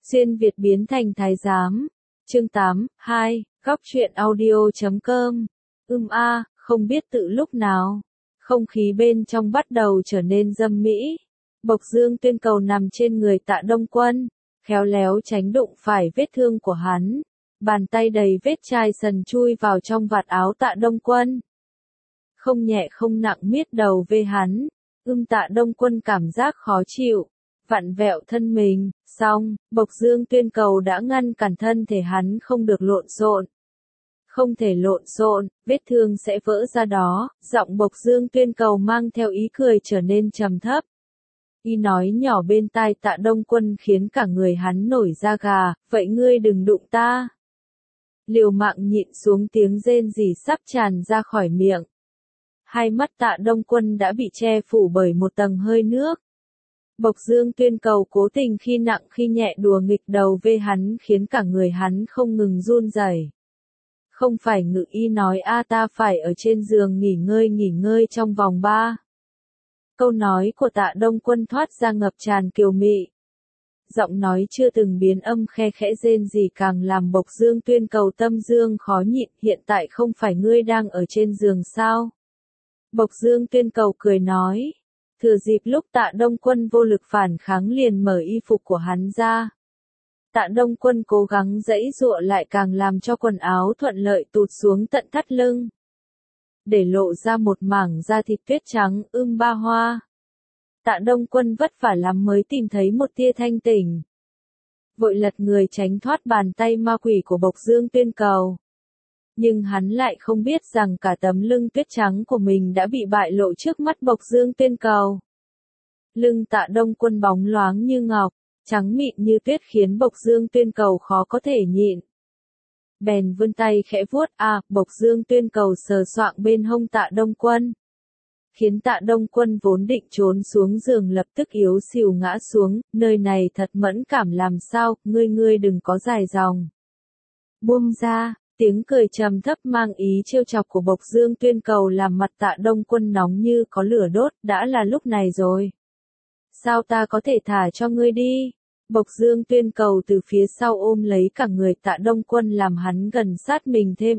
Xuyên Việt biến thành thái giám. Chương 8, 2, góc truyện audio.com. Không biết từ lúc nào, không khí bên trong bắt đầu trở nên dâm mỹ. Bộc Dương Tuyên Cầu nằm trên người Tạ Đông Quân, khéo léo tránh đụng phải vết thương của hắn. Bàn tay đầy vết chai sần chui vào trong vạt áo Tạ Đông Quân. Không nhẹ không nặng miết đầu về hắn. Tạ Đông Quân cảm giác khó chịu, vặn vẹo thân mình, xong, Bộc Dương Tuyên Cầu đã ngăn cản thân thể hắn không được lộn xộn. Không thể lộn xộn, vết thương sẽ vỡ ra đó, giọng Bộc Dương Tuyên Cầu mang theo ý cười trở nên trầm thấp. Y nói nhỏ bên tai Tạ Đông Quân khiến cả người hắn nổi da gà, vậy ngươi đừng đụng ta. Liều mạng nhịn xuống tiếng rên rỉ sắp tràn ra khỏi miệng. Hai mắt Tạ Đông Quân đã bị che phủ bởi một tầng hơi nước. Bộc Dương Tuyên Cầu cố tình khi nặng khi nhẹ đùa nghịch đầu về hắn khiến cả người hắn không ngừng run rẩy. Không phải Ngự Y nói ta phải ở trên giường nghỉ ngơi trong vòng 3. Câu nói của Tạ Đông Quân thoát ra ngập tràn kiều mị. Giọng nói chưa từng biến âm khe khẽ rên gì càng làm Bộc Dương Tuyên Cầu tâm dương khó nhịn. Hiện tại không phải ngươi đang ở trên giường sao? Bộc Dương Tuyên Cầu cười nói. Thừa dịp lúc Tạ Đông Quân vô lực phản kháng liền mở y phục của hắn ra. Tạ Đông Quân cố gắng giãy giụa lại càng làm cho quần áo thuận lợi tụt xuống tận thắt lưng. Để lộ ra một mảng da thịt tuyết trắng ba hoa. Tạ Đông Quân vất vả lắm mới tìm thấy một tia thanh tỉnh. Vội lật người tránh thoát bàn tay ma quỷ của Bộc Dương Tuyên Cầu. Nhưng hắn lại không biết rằng cả tấm lưng tuyết trắng của mình đã bị bại lộ trước mắt Bộc Dương Tuyên Cầu. Lưng Tạ Đông Quân bóng loáng như ngọc, trắng mịn như tuyết khiến Bộc Dương Tuyên Cầu khó có thể nhịn. Bèn vươn tay khẽ vuốt Bộc Dương Tuyên Cầu sờ soạng bên hông Tạ Đông Quân. Khiến Tạ Đông Quân vốn định trốn xuống giường lập tức yếu xìu ngã xuống, nơi này thật mẫn cảm làm sao, ngươi đừng có dài dòng. Buông ra. Tiếng cười trầm thấp mang ý trêu chọc của Bộc Dương Tuyên Cầu làm mặt Tạ Đông Quân nóng như có lửa đốt, đã là lúc này rồi. Sao ta có thể thả cho ngươi đi? Bộc Dương Tuyên Cầu từ phía sau ôm lấy cả người Tạ Đông Quân làm hắn gần sát mình thêm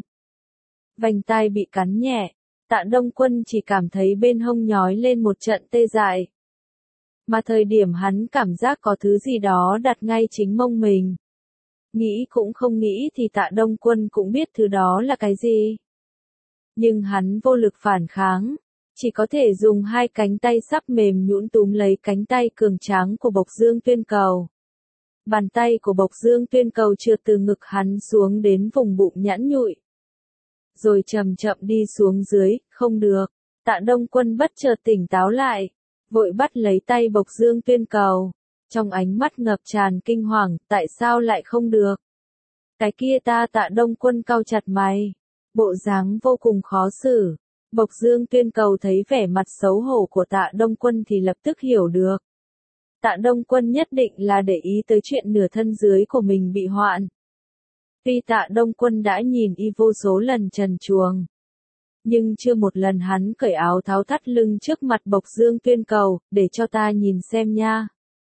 Vành tai bị cắn nhẹ, Tạ Đông Quân chỉ cảm thấy bên hông nhói lên một trận tê dại. Mà thời điểm hắn cảm giác có thứ gì đó đặt ngay chính mông mình. Nghĩ cũng không nghĩ thì Tạ Đông Quân cũng biết thứ đó là cái gì. Nhưng hắn vô lực phản kháng, chỉ có thể dùng hai cánh tay sắp mềm nhũn túm lấy cánh tay cường tráng của Bộc Dương Tuyên Cầu. Bàn tay của Bộc Dương Tuyên Cầu trượt từ ngực hắn xuống đến vùng bụng nhẵn nhụi. Rồi chậm chậm đi xuống dưới, không được. Tạ Đông Quân bất chợt tỉnh táo lại, vội bắt lấy tay Bộc Dương Tuyên Cầu. Trong ánh mắt ngập tràn kinh hoàng, tại sao lại không được? Cái kia Tạ Đông Quân cau chặt mày, bộ dáng vô cùng khó xử. Bộc Dương Tuyên Cầu thấy vẻ mặt xấu hổ của Tạ Đông Quân thì lập tức hiểu được. Tạ Đông Quân nhất định là để ý tới chuyện nửa thân dưới của mình bị hoạn. Tuy Tạ Đông Quân đã nhìn y vô số lần trần truồng, nhưng chưa một lần hắn cởi áo tháo thắt lưng trước mặt Bộc Dương Tuyên Cầu, để cho ta nhìn xem nha.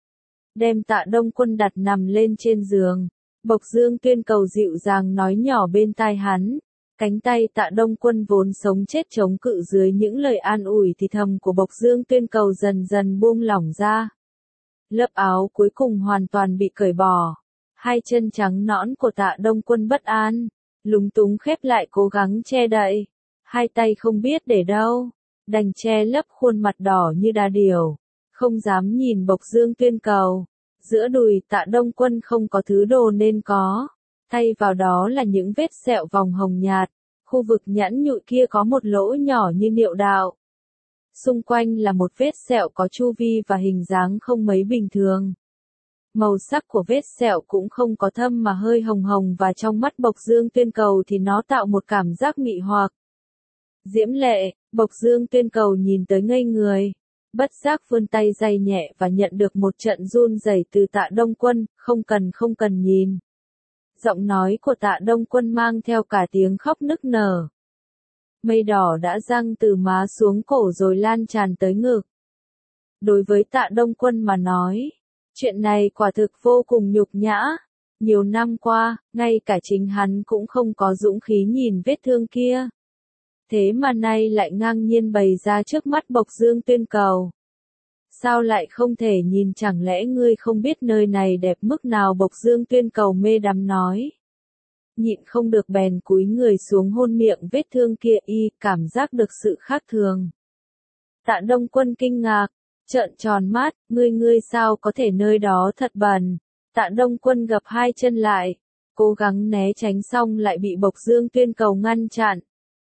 Đem Tạ Đông Quân đặt nằm lên trên giường. Bộc Dương Tuyên Cầu dịu dàng nói nhỏ bên tai hắn. Cánh tay Tạ Đông Quân vốn sống chết chống cự dưới những lời an ủi thì thầm của Bộc Dương Tuyên Cầu dần dần buông lỏng ra. Lớp áo cuối cùng hoàn toàn bị cởi bỏ. Hai chân trắng nõn của Tạ Đông Quân bất an, lúng túng khép lại cố gắng che đậy. Hai tay không biết để đâu, đành che lấp khuôn mặt đỏ như đà điểu. Không dám nhìn Bộc Dương Tuyên Cầu. Giữa đùi Tạ Đông Quân không có thứ đồ nên có. Thay vào đó là những vết sẹo vòng hồng nhạt. Khu vực nhẵn nhụi kia có một lỗ nhỏ như niệu đạo. Xung quanh là một vết sẹo có chu vi và hình dáng không mấy bình thường. Màu sắc của vết sẹo cũng không có thâm mà hơi hồng hồng và trong mắt Bộc Dương Tuyên Cầu thì nó tạo một cảm giác mị hoặc. Diễm lệ, Bộc Dương Tuyên Cầu nhìn tới ngây người. Bất giác vươn tay day nhẹ và nhận được một trận run rẩy từ Tạ Đông Quân, không cần nhìn. Giọng nói của Tạ Đông Quân mang theo cả tiếng khóc nức nở. Mây đỏ đã giăng từ má xuống cổ rồi lan tràn tới ngực. Đối với Tạ Đông Quân mà nói, Chuyện này quả thực vô cùng nhục nhã. Nhiều năm qua, ngay cả chính hắn cũng không có dũng khí nhìn vết thương kia. Thế mà nay lại ngang nhiên bày ra trước mắt Bộc Dương Tuyên Cầu. Sao lại không thể nhìn, chẳng lẽ ngươi không biết nơi này đẹp mức nào? Bộc Dương Tuyên Cầu mê đắm nói. Nhịn không được bèn cúi người xuống hôn miệng vết thương kia, y cảm giác được sự khác thường. Tạ Đông Quân kinh ngạc, trợn tròn mắt, ngươi sao có thể, nơi đó thật bẩn. Tạ Đông Quân gập hai chân lại, cố gắng né tránh xong lại bị Bộc Dương Tuyên Cầu ngăn chặn.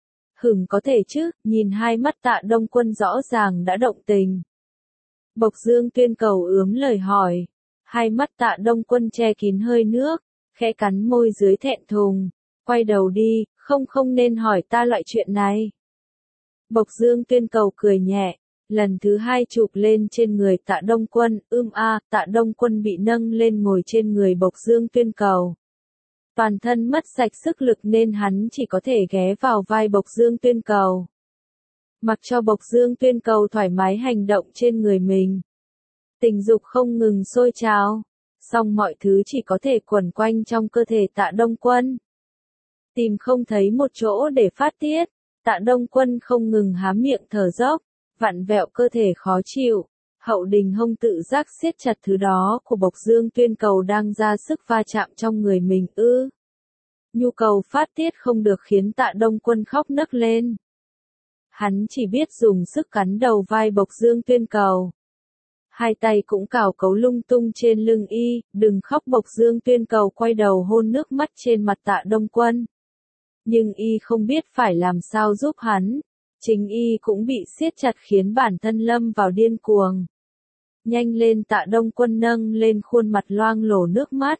Có thể chứ, nhìn hai mắt Tạ Đông Quân rõ ràng đã động tình. Bộc Dương Tuyên Cầu ướm lời hỏi, hai mắt Tạ Đông Quân che kín hơi nước, khẽ cắn môi dưới thẹn thùng, quay đầu đi, không nên hỏi ta loại chuyện này. Bộc Dương Tuyên Cầu cười nhẹ, lần thứ hai chụp lên trên người Tạ Đông Quân, Tạ Đông Quân bị nâng lên ngồi trên người Bộc Dương Tuyên Cầu. Toàn thân mất sạch sức lực nên hắn chỉ có thể ghé vào vai Bộc Dương Tuyên Cầu. Mặc cho Bộc Dương Tuyên Cầu thoải mái hành động trên người mình. Tình dục không ngừng sôi trào, song mọi thứ chỉ có thể quẩn quanh trong cơ thể Tạ Đông Quân. Tìm không thấy một chỗ để phát tiết, Tạ Đông Quân không ngừng há miệng thở dốc, vặn vẹo cơ thể khó chịu. Hậu Đình Hông tự giác siết chặt thứ đó của Bộc Dương Tuyên Cầu đang ra sức va chạm trong người mình Nhu cầu phát tiết không được khiến Tạ Đông Quân khóc nấc lên. Hắn chỉ biết dùng sức cắn đầu vai Bộc Dương Tuyên Cầu. Hai tay cũng cào cấu lung tung trên lưng y, đừng khóc. Bộc Dương Tuyên Cầu quay đầu hôn nước mắt trên mặt Tạ Đông Quân. Nhưng y không biết phải làm sao giúp hắn. Chính y cũng bị siết chặt khiến bản thân lâm vào điên cuồng. Nhanh lên, Tạ Đông Quân nâng lên khuôn mặt loang lổ nước mắt.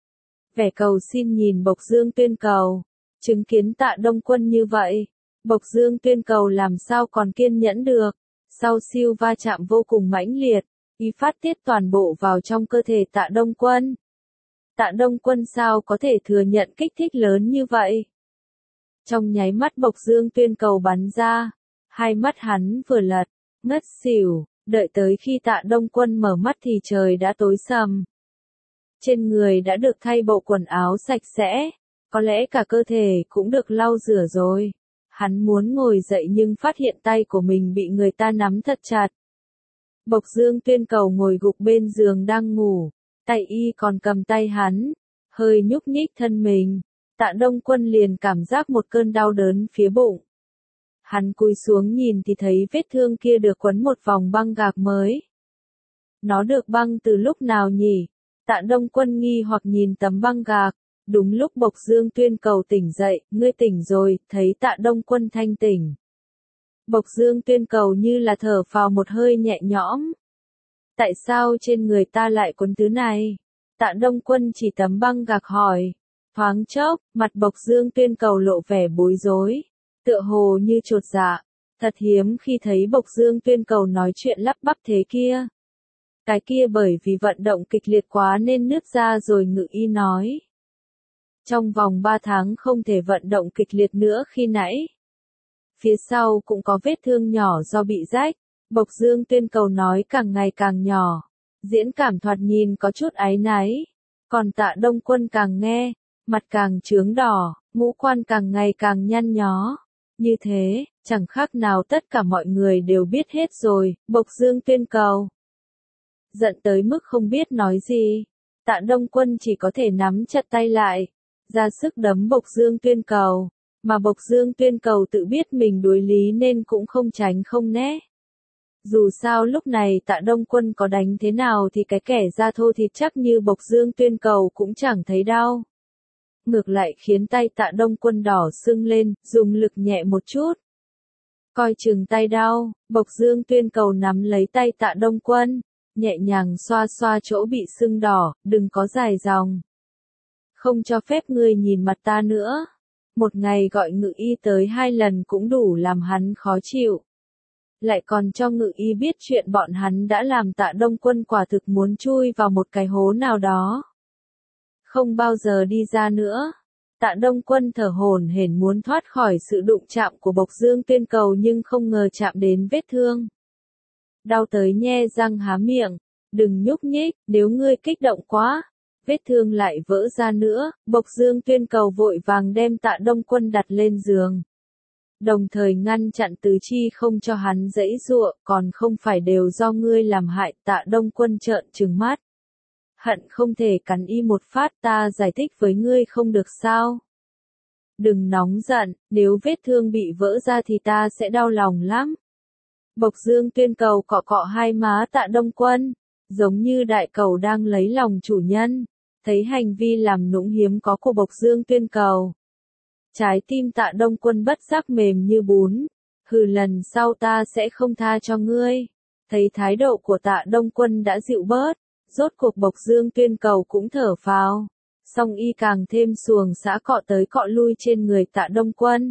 Vẻ cầu xin nhìn Bộc Dương Tuyên Cầu. Chứng kiến Tạ Đông Quân như vậy, Bộc Dương Tuyên Cầu làm sao còn kiên nhẫn được. Sau siêu va chạm vô cùng mãnh liệt, y phát tiết toàn bộ vào trong cơ thể Tạ Đông Quân. Tạ Đông Quân sao có thể thừa nhận kích thích lớn như vậy? Trong nháy mắt Bộc Dương Tuyên Cầu bắn ra, hai mắt hắn vừa lật, ngất xỉu, đợi tới khi Tạ Đông Quân mở mắt thì trời đã tối sầm. Trên người đã được thay bộ quần áo sạch sẽ, có lẽ cả cơ thể cũng được lau rửa rồi. Hắn muốn ngồi dậy nhưng phát hiện tay của mình bị người ta nắm thật chặt. Bộc Dương Tuyên Cầu ngồi gục bên giường đang ngủ, tay y còn cầm tay hắn, hơi nhúc nhích thân mình. Tạ Đông Quân liền cảm giác một cơn đau đớn phía bụng. Hắn cúi xuống nhìn thì thấy vết thương kia được quấn một vòng băng gạc mới. Nó được băng từ lúc nào nhỉ? Tạ Đông Quân nghi hoặc nhìn tấm băng gạc. Đúng lúc Bộc Dương Tuyên Cầu tỉnh dậy, ngươi tỉnh rồi, thấy Tạ Đông Quân thanh tỉnh. Bộc Dương Tuyên Cầu như là thở phào một hơi nhẹ nhõm. Tại sao trên người ta lại quấn thứ này? Tạ Đông Quân chỉ tấm băng gạc hỏi. Thoáng chốc, mặt Bộc Dương Tuyên Cầu lộ vẻ bối rối, tựa hồ như chột dạ. Thật hiếm khi thấy Bộc Dương Tuyên Cầu nói chuyện lắp bắp thế kia. Cái kia bởi vì vận động kịch liệt quá nên nứt ra rồi. Ngự y nói. Trong vòng 3 tháng không thể vận động kịch liệt nữa khi nãy. Phía sau cũng có vết thương nhỏ do bị rách. Bộc Dương Tuyên Cầu nói càng ngày càng nhỏ. Diễn cảm thoạt nhìn có chút áy náy. Còn Tạ Đông Quân càng nghe, mặt càng chướng đỏ, ngũ quan càng ngày càng nhăn nhó. Như thế, chẳng khác nào tất cả mọi người đều biết hết rồi. Bộc Dương Tuyên Cầu giận tới mức không biết nói gì. Tạ Đông Quân chỉ có thể nắm chặt tay lại, ra sức đấm Bộc Dương Tuyên Cầu. Mà Bộc Dương Tuyên Cầu tự biết mình đối lý nên cũng không tránh không né. Dù sao lúc này Tạ Đông Quân có đánh thế nào thì cái kẻ da thô thịt chắc như Bộc Dương Tuyên Cầu cũng chẳng thấy đau. Ngược lại khiến tay Tạ Đông Quân đỏ sưng lên, dùng lực nhẹ một chút. Coi chừng tay đau, Bộc Dương Tuyên Cầu nắm lấy tay Tạ Đông Quân, nhẹ nhàng xoa xoa chỗ bị sưng đỏ, đừng có dài dòng. Không cho phép ngươi nhìn mặt ta nữa. Một ngày gọi ngự y tới 2 lần cũng đủ làm hắn khó chịu. Lại còn cho ngự y biết chuyện bọn hắn đã làm. Tạ Đông Quân quả thực muốn chui vào một cái hố nào đó. Không bao giờ đi ra nữa. Tạ Đông Quân thở hổn hển muốn thoát khỏi sự đụng chạm của Bộc Dương Tuyên Cầu nhưng không ngờ chạm đến vết thương. Đau tới nhe răng há miệng, Đừng nhúc nhích, nếu ngươi kích động quá, vết thương lại vỡ ra nữa. Bộc Dương Tuyên Cầu vội vàng đem Tạ Đông Quân đặt lên giường, đồng thời ngăn chặn Tứ Chi không cho hắn giãy giụa, còn không phải đều do ngươi làm hại. Tạ Đông Quân trợn trừng mắt, hận không thể cắn y một phát. Ta giải thích với ngươi không được sao? Đừng nóng giận, nếu vết thương bị vỡ ra thì ta sẽ đau lòng lắm. Bộc Dương Tuyên Cầu cọ cọ hai má Tạ Đông Quân, giống như đại cầu đang lấy lòng chủ nhân. Thấy hành vi làm nũng hiếm có của Bộc Dương Tuyên Cầu, trái tim Tạ Đông Quân bất giác mềm như bún. Hừ, lần sau ta sẽ không tha cho ngươi. Thấy thái độ của Tạ Đông Quân đã dịu bớt, rốt cuộc Bộc Dương Tuyên Cầu cũng thở phào. Song y càng thêm xuồng xã cọ tới cọ lui trên người Tạ Đông Quân.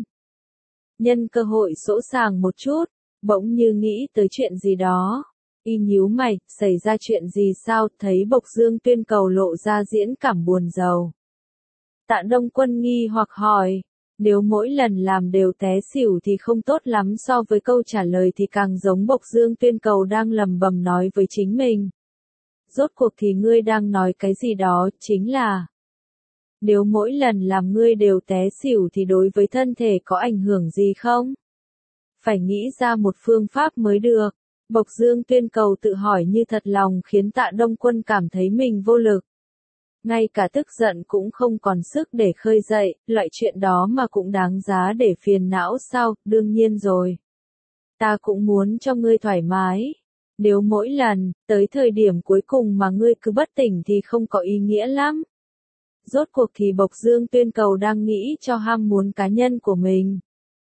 Nhân cơ hội sỗ sàng một chút, bỗng như nghĩ tới chuyện gì đó. Y nhíu mày, xảy ra chuyện gì sao? Thấy Bộc Dương Tuyên Cầu lộ ra diễn cảm buồn rầu, Tạ Đông Quân nghi hoặc hỏi, nếu mỗi lần làm đều té xỉu thì không tốt lắm. So với câu trả lời thì càng giống Bộc Dương Tuyên Cầu đang lầm bầm nói với chính mình. Rốt cuộc thì ngươi đang nói cái gì đó? Chính là, nếu mỗi lần làm ngươi đều té xỉu thì đối với thân thể có ảnh hưởng gì không? Phải nghĩ ra một phương pháp mới được. Bộc Dương Tuyên Cầu tự hỏi như thật lòng khiến Tạ Đông Quân cảm thấy mình vô lực. Ngay cả tức giận cũng không còn sức để khơi dậy, loại chuyện đó mà cũng đáng giá để phiền não sao? Đương nhiên rồi. Ta cũng muốn cho ngươi thoải mái. Nếu mỗi lần, tới thời điểm cuối cùng mà ngươi cứ bất tỉnh thì không có ý nghĩa lắm. Rốt cuộc thì Bộc Dương Tuyên Cầu đang nghĩ cho ham muốn cá nhân của mình.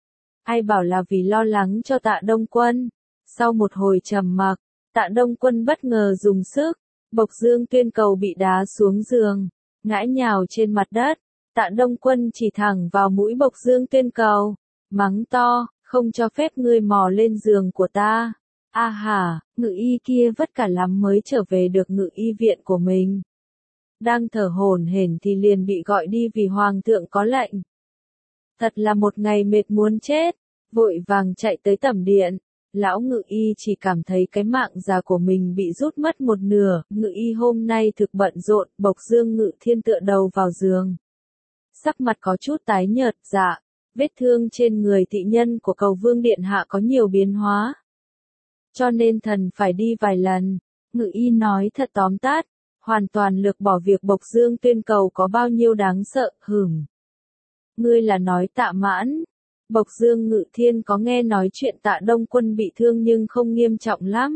Ai bảo là vì lo lắng cho Tạ Đông Quân. Sau một hồi trầm mặc, Tạ Đông Quân bất ngờ dùng sức, Bộc Dương Tuyên Cầu bị đá xuống giường, ngã nhào trên mặt đất. Tạ Đông Quân chỉ thẳng vào mũi Bộc Dương Tuyên Cầu, mắng to, không cho phép ngươi mò lên giường của ta. A hả, ngự y kia vất cả lắm mới trở về được ngự y viện của mình. Đang thở hổn hển thì liền bị gọi đi vì hoàng thượng có lệnh. Thật là một ngày mệt muốn chết, vội vàng chạy tới tẩm điện. Lão ngự y chỉ cảm thấy cái mạng già của mình bị rút mất một nửa. Ngự y hôm nay thực bận rộn. Bộc Dương Ngự Thiên tựa đầu vào giường, sắc mặt có chút tái nhợt. Dạ, vết thương trên người thị nhân của Cầu Vương điện hạ có nhiều biến hóa, cho nên thần phải đi vài lần. Ngự y nói thật tóm tắt, hoàn toàn lược bỏ việc Bộc Dương Tuyên Cầu có bao nhiêu đáng sợ. Ngươi là nói Tạ Mãn? Bộc Dương Ngự Thiên có nghe nói chuyện Tạ Đông Quân bị thương nhưng không nghiêm trọng lắm.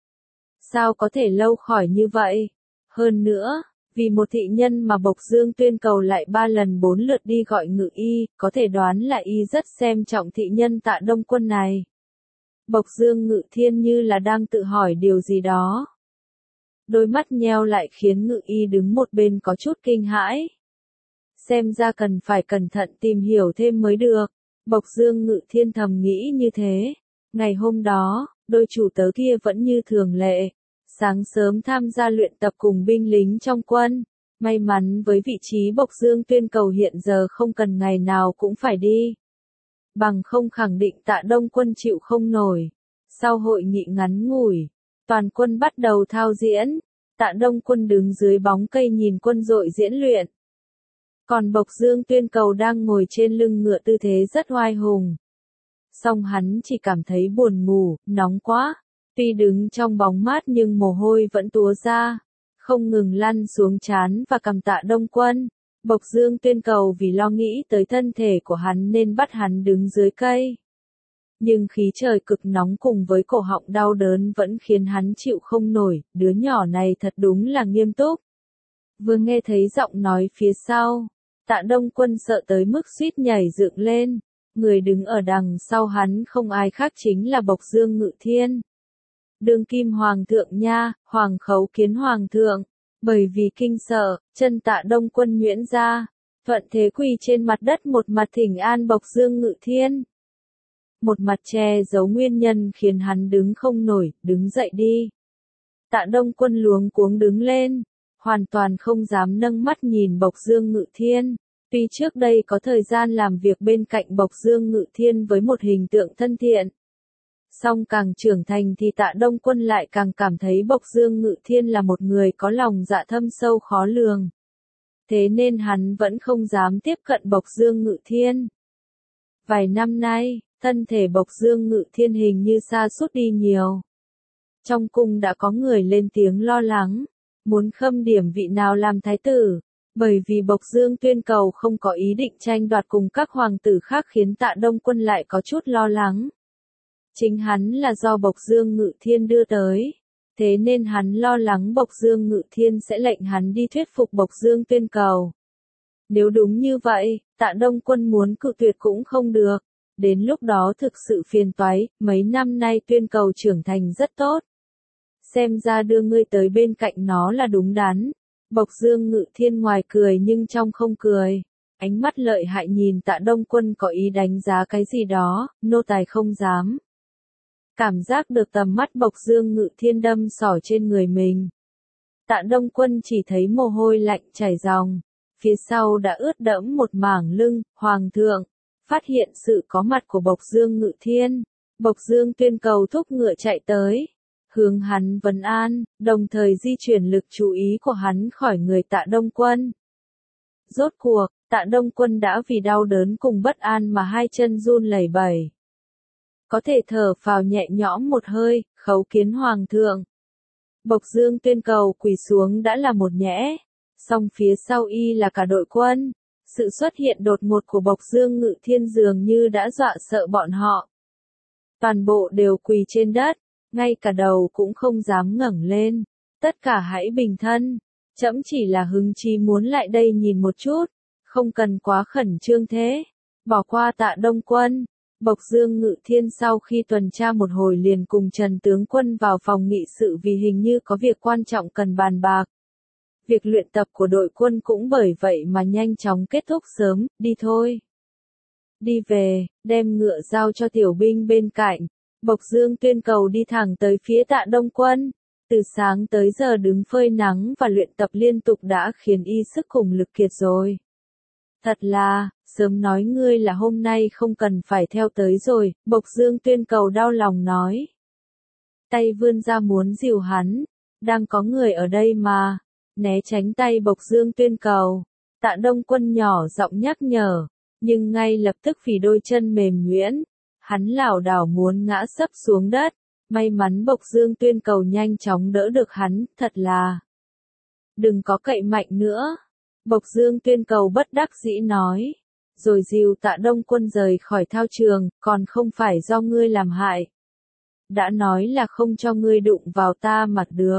Sao có thể lâu khỏi như vậy? Hơn nữa, vì một thị nhân mà Bộc Dương Tuyên Cầu lại 3 lần 4 lượt đi gọi ngự y, có thể đoán là y rất xem trọng thị nhân Tạ Đông Quân này. Bộc Dương Ngự Thiên như là đang tự hỏi điều gì đó. Đôi mắt nheo lại khiến ngự y đứng một bên có chút kinh hãi. Xem ra cần phải cẩn thận tìm hiểu thêm mới được. Bộc Dương Ngự Thiên thầm nghĩ như thế. Ngày hôm đó, đôi chủ tớ kia vẫn như thường lệ. Sáng sớm tham gia luyện tập cùng binh lính trong quân. May mắn với vị trí Bộc Dương Tuyên Cầu hiện giờ không cần ngày nào cũng phải đi. Bằng không khẳng định Tạ Đông Quân chịu không nổi. Sau hội nghị ngắn ngủi, toàn quân bắt đầu thao diễn. Tạ Đông Quân đứng dưới bóng cây nhìn quân đội diễn luyện. Còn Bộc Dương Tuyên Cầu đang ngồi trên lưng ngựa tư thế rất oai hùng. Song hắn chỉ cảm thấy buồn ngủ, nóng quá. Tuy đứng trong bóng mát nhưng mồ hôi vẫn túa ra, không ngừng lăn xuống trán và cằm Tạ Đông Quân. Bộc Dương Tuyên Cầu vì lo nghĩ tới thân thể của hắn nên bắt hắn đứng dưới cây. Nhưng khí trời cực nóng cùng với cổ họng đau đớn vẫn khiến hắn chịu không nổi. Đứa nhỏ này thật đúng là nghiêm túc. Vừa nghe thấy giọng nói phía sau, Tạ Đông Quân sợ tới mức suýt nhảy dựng lên. Người đứng ở đằng sau hắn không ai khác chính là Bộc Dương Ngự Thiên. Đương kim hoàng thượng nha, hoàng khấu kiến hoàng thượng. Bởi vì kinh sợ, chân Tạ Đông Quân nhuyễn ra, thuận thế quỳ trên mặt đất, một mặt thỉnh an Bộc Dương Ngự Thiên, một mặt che giấu nguyên nhân khiến hắn đứng không nổi. Đứng dậy đi. Tạ Đông Quân luống cuống đứng lên, hoàn toàn không dám nâng mắt nhìn Bộc Dương Ngự Thiên. Tuy trước đây có thời gian làm việc bên cạnh Bộc Dương Ngự Thiên với một hình tượng thân thiện, Song càng trưởng thành thì Tạ Đông Quân lại càng cảm thấy Bộc Dương Ngự Thiên là một người có lòng dạ thâm sâu khó lường. Thế nên hắn vẫn không dám tiếp cận Bộc Dương Ngự Thiên. Vài năm nay, thân thể Bộc Dương Ngự Thiên hình như sa sút đi nhiều. Trong cung đã có người lên tiếng lo lắng, muốn khâm điểm vị nào làm thái tử, bởi vì Bộc Dương Tuyên Cầu không có ý định tranh đoạt cùng các hoàng tử khác khiến Tạ Đông Quân lại có chút lo lắng. Chính hắn là do Bộc Dương Ngự Thiên đưa tới, thế nên hắn lo lắng Bộc Dương Ngự Thiên sẽ lệnh hắn đi thuyết phục Bộc Dương Tuyên Cầu. Nếu đúng như vậy, Tạ Đông Quân muốn cự tuyệt cũng không được, đến lúc đó thực sự phiền toái, mấy năm nay Tuyên Cầu trưởng thành rất tốt. Xem ra đưa ngươi tới bên cạnh nó là đúng đắn. Bộc Dương Ngự Thiên ngoài cười nhưng trong không cười. Ánh mắt lợi hại nhìn Tạ Đông Quân có ý đánh giá cái gì đó, nô tài không dám. Cảm giác được tầm mắt Bộc Dương Ngự Thiên đâm xỏ trên người mình. Tạ Đông Quân chỉ thấy mồ hôi lạnh chảy ròng, phía sau đã ướt đẫm một mảng lưng. Hoàng thượng, phát hiện sự có mặt của Bộc Dương Ngự Thiên, Bộc Dương Tuyên Cầu thúc ngựa chạy tới, hướng hắn vấn an, đồng thời di chuyển lực chú ý của hắn khỏi người Tạ Đông Quân. Rốt cuộc, Tạ Đông Quân đã vì đau đớn cùng bất an mà hai chân run lẩy bẩy. Có thể thở phào nhẹ nhõm một hơi, khấu kiến hoàng thượng. Bộc Dương Tuyên Cầu quỳ xuống đã là một nhẽ, song phía sau y là cả đội quân. Sự xuất hiện đột ngột của Bộc Dương Ngự Thiên dường như đã dọa sợ bọn họ. Toàn bộ đều quỳ trên đất, ngay cả đầu cũng không dám ngẩng lên. Tất cả hãy bình thân, trẫm chỉ là hứng chí muốn lại đây nhìn một chút, không cần quá khẩn trương thế. Bỏ qua Tạ Đông Quân. Bộc Dương Ngự Thiên sau khi tuần tra một hồi liền cùng Trần tướng quân vào phòng nghị sự vì hình như có việc quan trọng cần bàn bạc. Việc luyện tập của đội quân cũng bởi vậy mà nhanh chóng kết thúc sớm, đi thôi. Đi về, đem ngựa giao cho tiểu binh bên cạnh. Bộc Dương Tuyên Cầu đi thẳng tới phía Tạ Đông Quân. Từ sáng tới giờ đứng phơi nắng và luyện tập liên tục đã khiến y sức cùng lực kiệt rồi. Thật là, sớm nói ngươi là hôm nay không cần phải theo tới rồi, Bộc Dương Tuyên Cầu đau lòng nói. Tay vươn ra muốn dìu hắn, đang có người ở đây mà, né tránh tay Bộc Dương Tuyên Cầu. Tạ Đông Quân nhỏ giọng nhắc nhở, nhưng ngay lập tức vì đôi chân mềm nhũn, hắn lảo đảo muốn ngã sấp xuống đất. May mắn Bộc Dương Tuyên Cầu nhanh chóng đỡ được hắn, thật là. Đừng có cậy mạnh nữa. Bộc Dương Tuyên Cầu bất đắc dĩ nói. Rồi dìu Tạ Đông Quân rời khỏi thao trường, còn không phải do ngươi làm hại. Đã nói là không cho ngươi đụng vào ta mà được.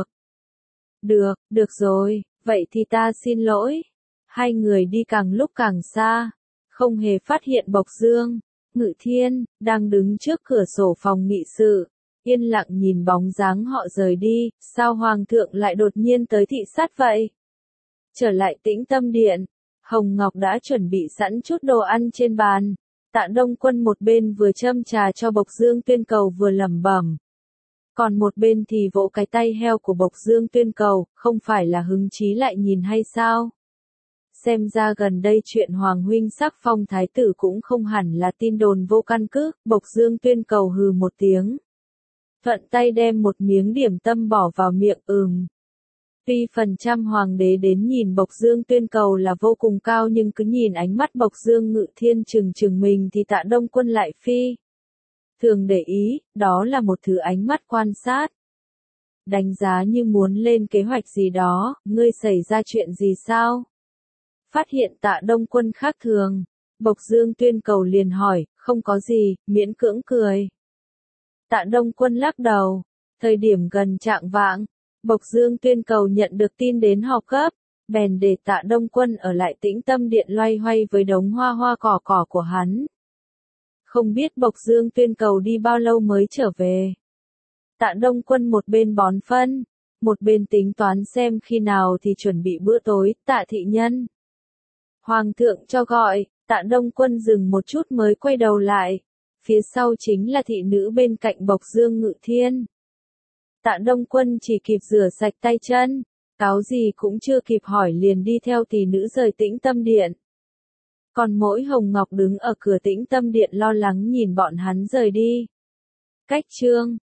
Được rồi, vậy thì ta xin lỗi. Hai người đi càng lúc càng xa, không hề phát hiện Bộc Dương Ngự Thiên đang đứng trước cửa sổ phòng nghị sự, yên lặng nhìn bóng dáng họ rời đi. Sao hoàng thượng lại đột nhiên tới thị sát vậy? Trở lại Tĩnh Tâm Điện, Hồng Ngọc đã chuẩn bị sẵn chút đồ ăn trên bàn. Tạ Đông Quân một bên vừa châm trà cho Bộc Dương Tuyên Cầu vừa lẩm bẩm, còn một bên thì vỗ cái tay heo của Bộc Dương Tuyên Cầu, không phải là hứng chí lại nhìn hay sao? Xem ra gần đây chuyện Hoàng huynh sắc phong thái tử cũng không hẳn là tin đồn vô căn cứ. Bộc Dương Tuyên Cầu hừ một tiếng, thuận tay đem một miếng điểm tâm bỏ vào miệng. Tuy phần trăm hoàng đế đến nhìn Bộc Dương Tuyên Cầu là vô cùng cao nhưng cứ nhìn ánh mắt Bộc Dương Ngự Thiên chừng mình thì Tạ Đông Quân lại phi thường để ý, đó là một thứ ánh mắt quan sát. Đánh giá như muốn lên kế hoạch gì đó, ngươi xảy ra chuyện gì sao? Phát hiện Tạ Đông Quân khác thường, Bộc Dương Tuyên Cầu liền hỏi, không có gì, miễn cưỡng cười. Tạ Đông Quân lắc đầu, thời điểm gần chạng vạng, Bộc Dương Tuyên Cầu nhận được tin đến họp gấp, bèn để Tạ Đông Quân ở lại Tĩnh Tâm Điện loay hoay với đống hoa cỏ của hắn. Không biết Bộc Dương Tuyên Cầu đi bao lâu mới trở về. Tạ Đông Quân một bên bón phân, một bên tính toán xem khi nào thì chuẩn bị bữa tối. Tạ thị nhân. Hoàng thượng cho gọi. Tạ Đông Quân dừng một chút mới quay đầu lại. Phía sau chính là thị nữ bên cạnh Bộc Dương Ngự Thiên. Tạ Đông Quân chỉ kịp rửa sạch tay chân, cáo gì cũng chưa kịp hỏi liền đi theo thị nữ rời Tĩnh Tâm Điện. Còn mỗi Hồng Ngọc đứng ở cửa Tĩnh Tâm Điện lo lắng nhìn bọn hắn rời đi. Cách chương